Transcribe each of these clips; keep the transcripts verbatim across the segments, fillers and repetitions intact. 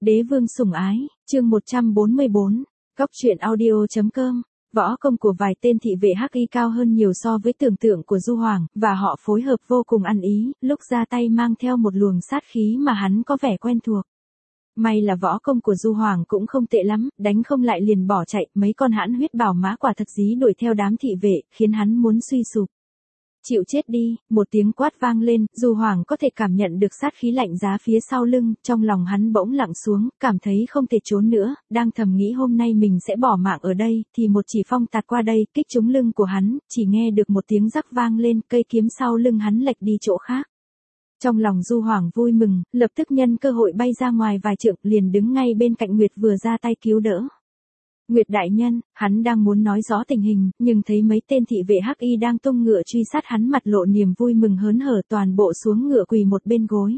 Đế vương sủng ái, chương một trăm bốn mươi bốn, Cóc truyện audio.com. Võ công của vài tên thị vệ hắc y cao hơn nhiều so với tưởng tượng của Du Hoàng, và họ phối hợp vô cùng ăn ý, lúc ra tay mang theo một luồng sát khí mà hắn có vẻ quen thuộc. May là võ công của Du Hoàng cũng không tệ lắm, đánh không lại liền bỏ chạy, mấy con hãn huyết bảo mã quả thật dí đuổi theo đám thị vệ, khiến hắn muốn suy sụp. Chịu chết đi, một tiếng quát vang lên, Du Hoàng có thể cảm nhận được sát khí lạnh giá phía sau lưng, trong lòng hắn bỗng lặng xuống, cảm thấy không thể trốn nữa, đang thầm nghĩ hôm nay mình sẽ bỏ mạng ở đây, thì một chỉ phong tạt qua đây, kích trúng lưng của hắn, chỉ nghe được một tiếng rắc vang lên, cây kiếm sau lưng hắn lệch đi chỗ khác. Trong lòng Du Hoàng vui mừng, lập tức nhân cơ hội bay ra ngoài vài trượng, liền đứng ngay bên cạnh Nguyệt vừa ra tay cứu đỡ. Nguyệt đại nhân, hắn đang muốn nói rõ tình hình, nhưng thấy mấy tên thị vệ hắc y đang tung ngựa truy sát hắn, mặt lộ niềm vui mừng hớn hở, toàn bộ xuống ngựa quỳ một bên gối.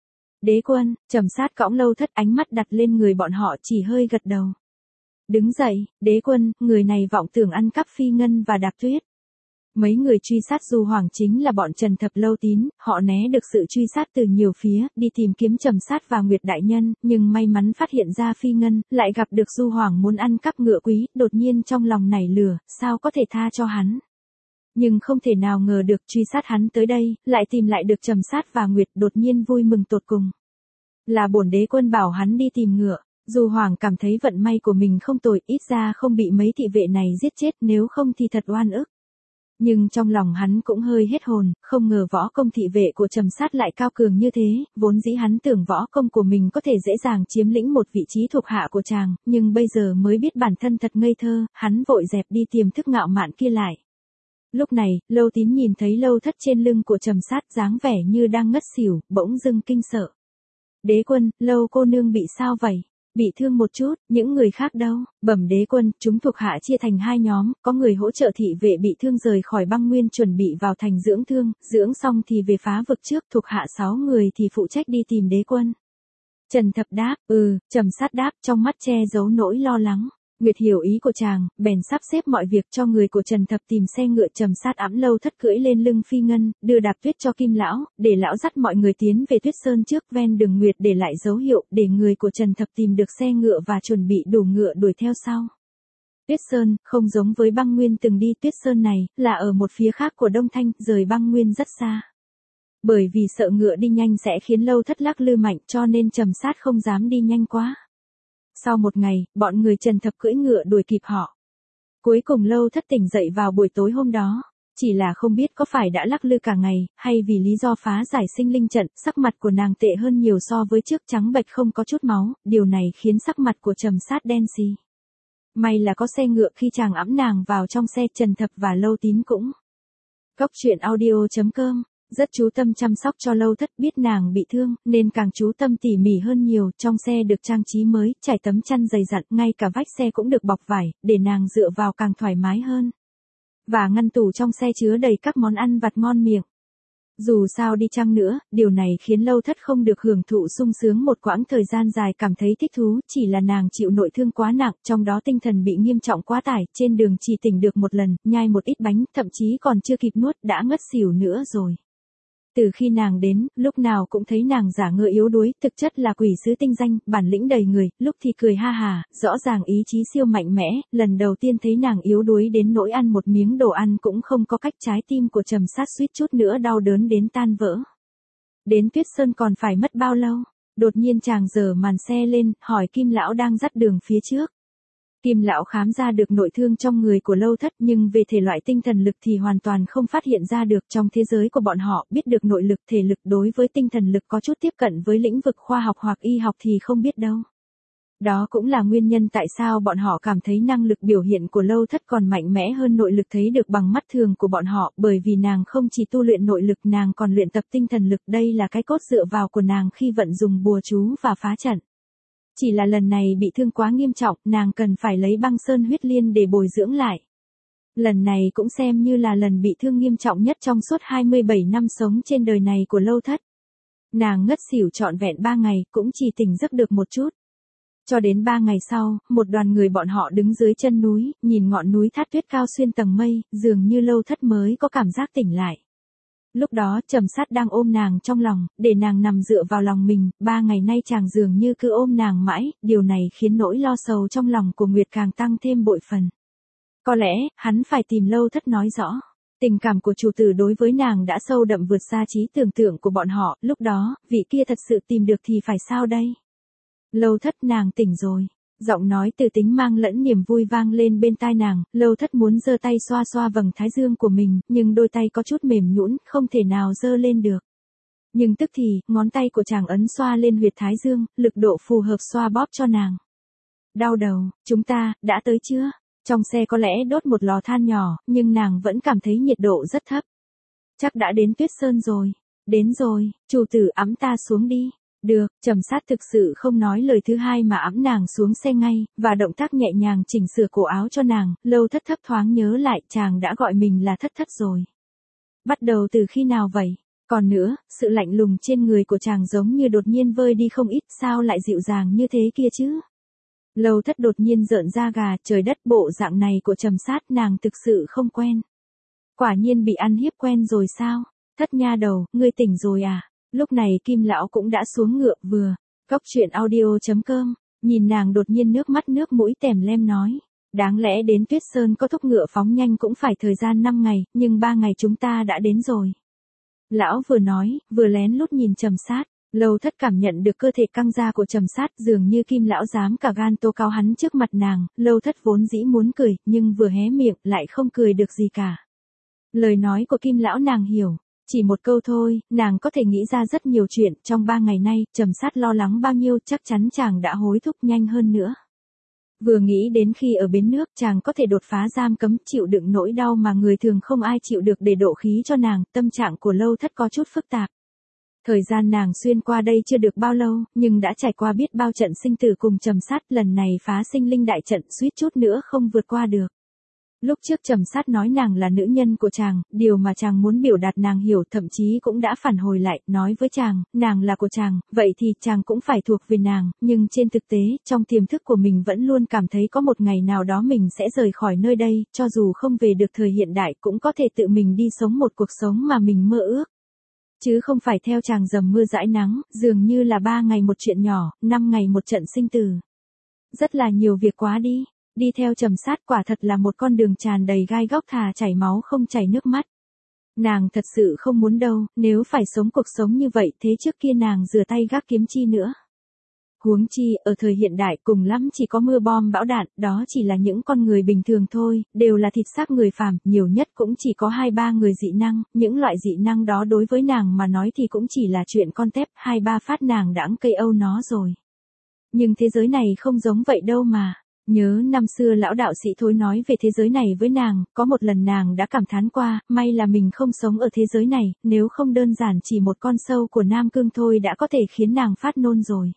Đế quân, Trầm Sát cõng Lâu Thất, ánh mắt đặt lên người bọn họ, chỉ hơi gật đầu. Đứng dậy, đế quân, người này vọng tưởng ăn cắp Phi Ngân và Đạp Tuyết. Mấy người truy sát Du Hoàng chính là bọn Trần Thập Lâu Tín, họ né được sự truy sát từ nhiều phía, đi tìm kiếm Trầm Sát và Nguyệt đại nhân, nhưng may mắn phát hiện ra Phi Ngân, lại gặp được Du Hoàng muốn ăn cắp ngựa quý, đột nhiên trong lòng nảy lửa, sao có thể tha cho hắn. Nhưng không thể nào ngờ được truy sát hắn tới đây, lại tìm lại được Trầm Sát và Nguyệt, đột nhiên vui mừng tột cùng. Là bổn đế quân bảo hắn đi tìm ngựa. Du Hoàng cảm thấy vận may của mình không tồi, ít ra không bị mấy thị vệ này giết chết, nếu không thì thật oan ức. Nhưng trong lòng hắn cũng hơi hết hồn, không ngờ võ công thị vệ của Trầm Sát lại cao cường như thế, vốn dĩ hắn tưởng võ công của mình có thể dễ dàng chiếm lĩnh một vị trí thuộc hạ của chàng, nhưng bây giờ mới biết bản thân thật ngây thơ, hắn vội dẹp đi tiềm thức ngạo mạn kia lại. Lúc này, Lâu Tín nhìn thấy Lâu Thất trên lưng của Trầm Sát dáng vẻ như đang ngất xỉu, bỗng dưng kinh sợ. Đế quân, Lâu cô nương bị sao vậy? Bị thương một chút, những người khác đâu? Bẩm đế quân, chúng thuộc hạ chia thành hai nhóm, có người hỗ trợ thị vệ bị thương rời khỏi băng nguyên chuẩn bị vào thành dưỡng thương, dưỡng xong thì về phá vực trước, thuộc hạ sáu người thì phụ trách đi tìm đế quân. Trần Thập đáp, ừ, Trầm Sát đáp, trong mắt che giấu nỗi lo lắng. Nguyệt hiểu ý của chàng, bèn sắp xếp mọi việc cho người của Trần Thập tìm xe ngựa. Trầm Sát ẵm Lâu Thất cưỡi lên lưng Phi Ngân, đưa Đạp Tuyết cho Kim lão, để lão dắt mọi người tiến về Tuyết Sơn trước, ven đường Nguyệt để lại dấu hiệu, để người của Trần Thập tìm được xe ngựa và chuẩn bị đủ ngựa đuổi theo sau. Tuyết Sơn, không giống với băng nguyên từng đi, Tuyết Sơn này, là ở một phía khác của Đông Thanh, rời băng nguyên rất xa. Bởi vì sợ ngựa đi nhanh sẽ khiến Lâu Thất lắc lư mạnh, cho nên Trầm Sát không dám đi nhanh quá. Sau một ngày, bọn người Trần Thập cưỡi ngựa đuổi kịp họ. Cuối cùng Lâu Thất tỉnh dậy vào buổi tối hôm đó. Chỉ là không biết có phải đã lắc lư cả ngày, hay vì lý do phá giải sinh linh trận, sắc mặt của nàng tệ hơn nhiều so với trước, trắng bệch không có chút máu, điều này khiến sắc mặt của Trầm Sát đen xì. May là có xe ngựa, khi chàng ẵm nàng vào trong xe, Trần Thập và Lâu Tín cũng. Cóc truyện audio.com. Rất chú tâm chăm sóc cho Lâu Thất, biết nàng bị thương, nên càng chú tâm tỉ mỉ hơn nhiều, trong xe được trang trí mới, trải tấm chăn dày dặn, ngay cả vách xe cũng được bọc vải, để nàng dựa vào càng thoải mái hơn. Và ngăn tủ trong xe chứa đầy các món ăn vặt ngon miệng. Dù sao đi chăng nữa, điều này khiến Lâu Thất không được hưởng thụ sung sướng một quãng thời gian dài, cảm thấy thích thú, chỉ là nàng chịu nội thương quá nặng, trong đó tinh thần bị nghiêm trọng quá tải, trên đường chỉ tỉnh được một lần, nhai một ít bánh, thậm chí còn chưa kịp nuốt, đã ngất xỉu nữa rồi. Từ khi nàng đến, lúc nào cũng thấy nàng giả ngơ yếu đuối, thực chất là quỷ sứ tinh danh, bản lĩnh đầy người, lúc thì cười ha hà, rõ ràng ý chí siêu mạnh mẽ, lần đầu tiên thấy nàng yếu đuối đến nỗi ăn một miếng đồ ăn cũng không có cách, trái tim của Trầm Sát suýt chút nữa đau đớn đến tan vỡ. Đến Tuyết Sơn còn phải mất bao lâu? Đột nhiên chàng giở màn xe lên, hỏi Kim lão đang dắt đường phía trước. Kim lão khám ra được nội thương trong người của Lâu Thất, nhưng về thể loại tinh thần lực thì hoàn toàn không phát hiện ra được. Trong thế giới của bọn họ, biết được nội lực, thể lực đối với tinh thần lực có chút tiếp cận với lĩnh vực khoa học hoặc y học thì không biết đâu. Đó cũng là nguyên nhân tại sao bọn họ cảm thấy năng lực biểu hiện của Lâu Thất còn mạnh mẽ hơn nội lực thấy được bằng mắt thường của bọn họ, bởi vì nàng không chỉ tu luyện nội lực, nàng còn luyện tập tinh thần lực, đây là cái cốt dựa vào của nàng khi vận dùng bùa chú và phá trận. Chỉ là lần này bị thương quá nghiêm trọng, nàng cần phải lấy băng sơn huyết liên để bồi dưỡng lại. Lần này cũng xem như là lần bị thương nghiêm trọng nhất trong suốt hai mươi bảy năm sống trên đời này của Lâu Thất. Nàng ngất xỉu trọn vẹn ba ngày, cũng chỉ tỉnh giấc được một chút. Cho đến ba ngày sau, một đoàn người bọn họ đứng dưới chân núi, nhìn ngọn núi Thát Tuyết cao xuyên tầng mây, dường như Lâu Thất mới có cảm giác tỉnh lại. Lúc đó Trầm Sát đang ôm nàng trong lòng, để nàng nằm dựa vào lòng mình, ba ngày nay chàng dường như cứ ôm nàng mãi, điều này khiến nỗi lo sầu trong lòng của Nguyệt càng tăng thêm bội phần. Có lẽ, hắn phải tìm Lâu Thất nói rõ. Tình cảm của chủ tử đối với nàng đã sâu đậm vượt xa trí tưởng tượng của bọn họ, lúc đó, vị kia thật sự tìm được thì phải sao đây? Lâu Thất, nàng tỉnh rồi. Giọng nói từ tính mang lẫn niềm vui vang lên bên tai nàng, Lâu Thất muốn giơ tay xoa xoa vầng thái dương của mình, nhưng đôi tay có chút mềm nhũn, không thể nào giơ lên được. Nhưng tức thì, ngón tay của chàng ấn xoa lên huyệt thái dương, lực độ phù hợp xoa bóp cho nàng. Đau đầu, chúng ta, đã tới chưa? Trong xe có lẽ đốt một lò than nhỏ, nhưng nàng vẫn cảm thấy nhiệt độ rất thấp. Chắc đã đến Tuyết Sơn rồi. Đến rồi, chủ tử ẵm ta xuống đi. Được, Trầm Sát thực sự không nói lời thứ hai mà ẵm nàng xuống xe ngay, và động tác nhẹ nhàng chỉnh sửa cổ áo cho nàng. Lâu Thất thấp thoáng nhớ lại chàng đã gọi mình là Thất Thất rồi. Bắt đầu từ khi nào vậy? Còn nữa, sự lạnh lùng trên người của chàng giống như đột nhiên vơi đi không ít, sao lại dịu dàng như thế kia chứ? Lâu Thất đột nhiên rợn da gà, trời đất, bộ dạng này của Trầm Sát nàng thực sự không quen. Quả nhiên bị ăn hiếp quen rồi sao? Thất nha đầu, ngươi tỉnh rồi à? Lúc này Kim lão cũng đã xuống ngựa vừa. Cóc truyện audio chấm com, nhìn nàng đột nhiên nước mắt nước mũi tèm lem nói. Đáng lẽ đến Tuyết Sơn có thúc ngựa phóng nhanh cũng phải thời gian năm ngày, nhưng ba ngày chúng ta đã đến rồi. Lão vừa nói, vừa lén lút nhìn Trầm Sát. Lâu Thất cảm nhận được cơ thể căng ra của Trầm Sát, dường như Kim lão dám cả gan tố cáo hắn trước mặt nàng. Lâu Thất vốn dĩ muốn cười, nhưng vừa hé miệng lại không cười được gì cả. Lời nói của Kim lão nàng hiểu. Chỉ một câu thôi, nàng có thể nghĩ ra rất nhiều chuyện. Trong ba ngày nay, Trầm Sát lo lắng bao nhiêu, chắc chắn chàng đã hối thúc nhanh hơn nữa. Vừa nghĩ đến khi ở bến nước chàng có thể đột phá giam cấm, chịu đựng nỗi đau mà người thường không ai chịu được để độ khí cho nàng, tâm trạng của Lâu Thất có chút phức tạp. Thời gian nàng xuyên qua đây chưa được bao lâu, nhưng đã trải qua biết bao trận sinh tử cùng Trầm Sát, lần này phá sinh linh đại trận suýt chút nữa không vượt qua được. Lúc trước Trầm Sát nói nàng là nữ nhân của chàng, điều mà chàng muốn biểu đạt nàng hiểu, thậm chí cũng đã phản hồi lại, nói với chàng, nàng là của chàng, vậy thì chàng cũng phải thuộc về nàng, nhưng trên thực tế, trong tiềm thức của mình vẫn luôn cảm thấy có một ngày nào đó mình sẽ rời khỏi nơi đây, cho dù không về được thời hiện đại cũng có thể tự mình đi sống một cuộc sống mà mình mơ ước. Chứ không phải theo chàng dầm mưa dãi nắng, dường như là ba ngày một chuyện nhỏ, năm ngày một trận sinh tử. Rất là nhiều việc quá đi. Đi theo Trầm Sát quả thật là một con đường tràn đầy gai góc, thà chảy máu không chảy nước mắt. Nàng thật sự không muốn đâu, nếu phải sống cuộc sống như vậy thế trước kia nàng rửa tay gác kiếm chi nữa. Huống chi, ở thời hiện đại cùng lắm chỉ có mưa bom bão đạn, đó chỉ là những con người bình thường thôi, đều là thịt xác người phàm, nhiều nhất cũng chỉ có hai ba người dị năng, những loại dị năng đó đối với nàng mà nói thì cũng chỉ là chuyện con tép, hai ba phát nàng đãng cây âu nó rồi. Nhưng thế giới này không giống vậy đâu mà. Nhớ năm xưa lão đạo sĩ Thối nói về thế giới này với nàng, có một lần nàng đã cảm thán qua, may là mình không sống ở thế giới này, nếu không đơn giản chỉ một con sâu của Nam Cương thôi đã có thể khiến nàng phát nôn rồi.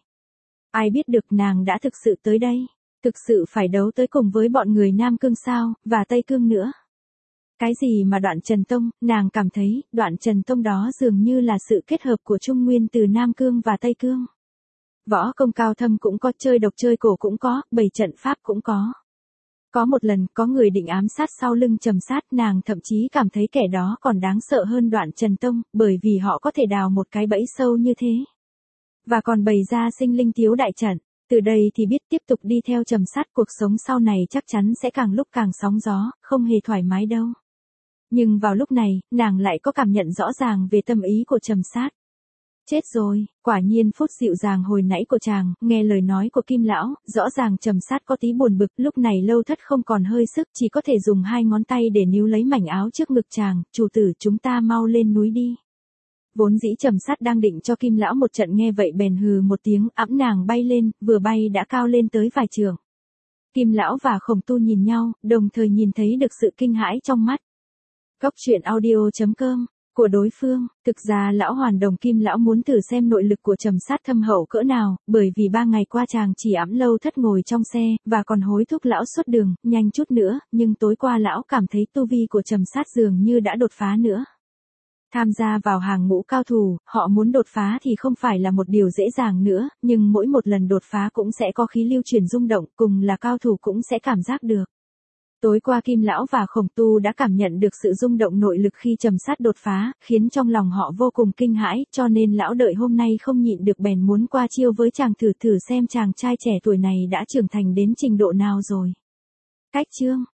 Ai biết được nàng đã thực sự tới đây, thực sự phải đấu tới cùng với bọn người Nam Cương sao, và Tây Cương nữa. Cái gì mà Đoạn Trần Tông, nàng cảm thấy, Đoạn Trần Tông đó dường như là sự kết hợp của Trung Nguyên từ Nam Cương và Tây Cương. Võ công cao thâm cũng có, chơi độc chơi cổ cũng có, bảy trận pháp cũng có. Có một lần, có người định ám sát sau lưng Trầm Sát, nàng thậm chí cảm thấy kẻ đó còn đáng sợ hơn Đoạn Trần Tông, bởi vì họ có thể đào một cái bẫy sâu như thế. Và còn bày ra sinh linh thiếu đại trận. Từ đây thì biết tiếp tục đi theo Trầm Sát, cuộc sống sau này chắc chắn sẽ càng lúc càng sóng gió, không hề thoải mái đâu. Nhưng vào lúc này, nàng lại có cảm nhận rõ ràng về tâm ý của Trầm Sát. Chết rồi, quả nhiên phút dịu dàng hồi nãy của chàng, nghe lời nói của Kim lão, rõ ràng Trầm Sát có tí buồn bực, lúc này Lâu Thất không còn hơi sức, chỉ có thể dùng hai ngón tay để níu lấy mảnh áo trước ngực chàng, chủ tử chúng ta mau lên núi đi. Vốn dĩ Trầm Sát đang định cho Kim lão một trận, nghe vậy bèn hừ một tiếng, ẵm nàng bay lên, vừa bay đã cao lên tới vài trượng. Kim lão và Khổng Tu nhìn nhau, đồng thời nhìn thấy được sự kinh hãi trong mắt. Cóc truyện audio chấm com của đối phương, thực ra lão Hoàn Đồng Kim lão muốn thử xem nội lực của Trầm Sát thâm hậu cỡ nào, bởi vì ba ngày qua chàng chỉ ẵm Lâu Thất ngồi trong xe, và còn hối thúc lão xuất đường, nhanh chút nữa, nhưng tối qua lão cảm thấy tu vi của Trầm Sát dường như đã đột phá nữa. Tham gia vào hàng ngũ cao thủ, họ muốn đột phá thì không phải là một điều dễ dàng nữa, nhưng mỗi một lần đột phá cũng sẽ có khí lưu chuyển rung động, cùng là cao thủ cũng sẽ cảm giác được. Tối qua Kim Lão và Khổng Tu đã cảm nhận được sự rung động nội lực khi trầm sát đột phá, khiến trong lòng họ vô cùng kinh hãi, cho nên lão đợi hôm nay không nhịn được bèn muốn qua chiêu với chàng thử thử xem chàng trai trẻ tuổi này đã trưởng thành đến trình độ nào rồi. Cách chương